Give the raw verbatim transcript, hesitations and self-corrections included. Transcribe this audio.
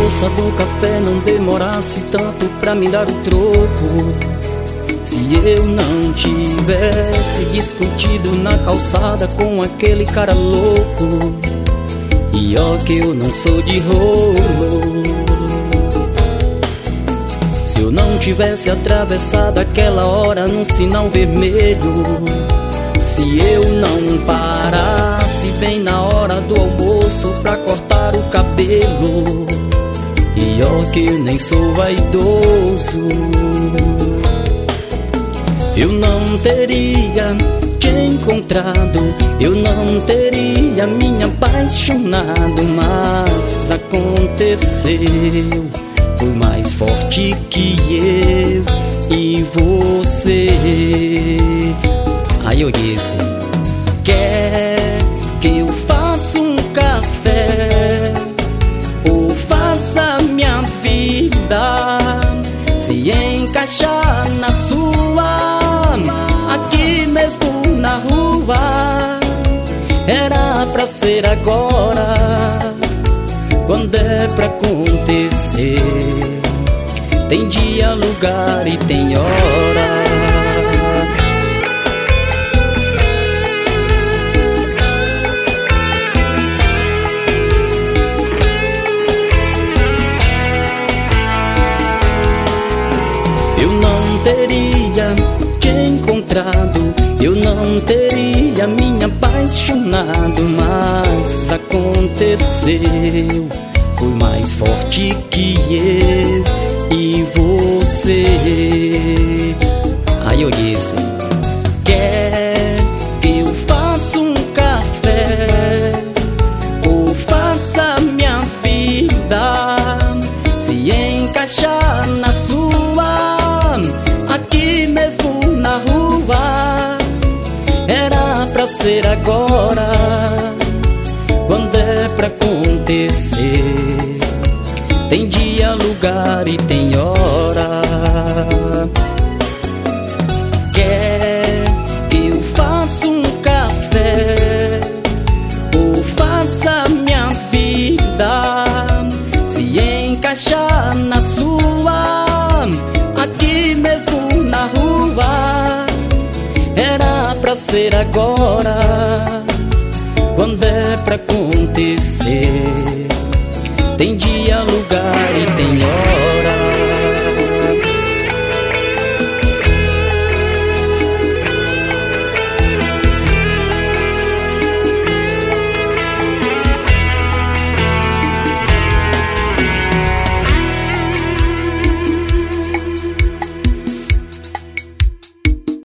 moça do café não demorasse tanto pra me dar o troco. Se eu não tivesse discutido na calçada com aquele cara louco. E ó que eu não sou de rolo. Se eu não tivesse atravessado aquela hora num sinal vermelho. Se eu não parasse bem na hora do almoço pra cortar o cabelo. E ó que eu nem sou vaidoso. Eu não teria te encontrado, eu não teria me apaixonado. Mas aconteceu, foi mais forte que eu e você. Aí eu disse: quer que eu faça um café ou faça minha vida se encaixar na sua, aqui mesmo na rua? Era pra ser agora, quando é pra acontecer. Tem dia, lugar e tem hora. Eu não teria te encontrado, eu não teria me apaixonado. Mas aconteceu, foi mais forte que eu e você. Aí eu disse: quer que eu faça um café ou faça minha vida se encaixar na sua, aqui mesmo na rua? Era pra ser agora, quando é pra acontecer. Tem dia, lugar e tem hora. Quer que eu faça um café ou faça minha vida se encaixar na sua, aqui mesmo na rua? Era pra ser agora, quando é pra acontecer. Tem dia, lugar e tem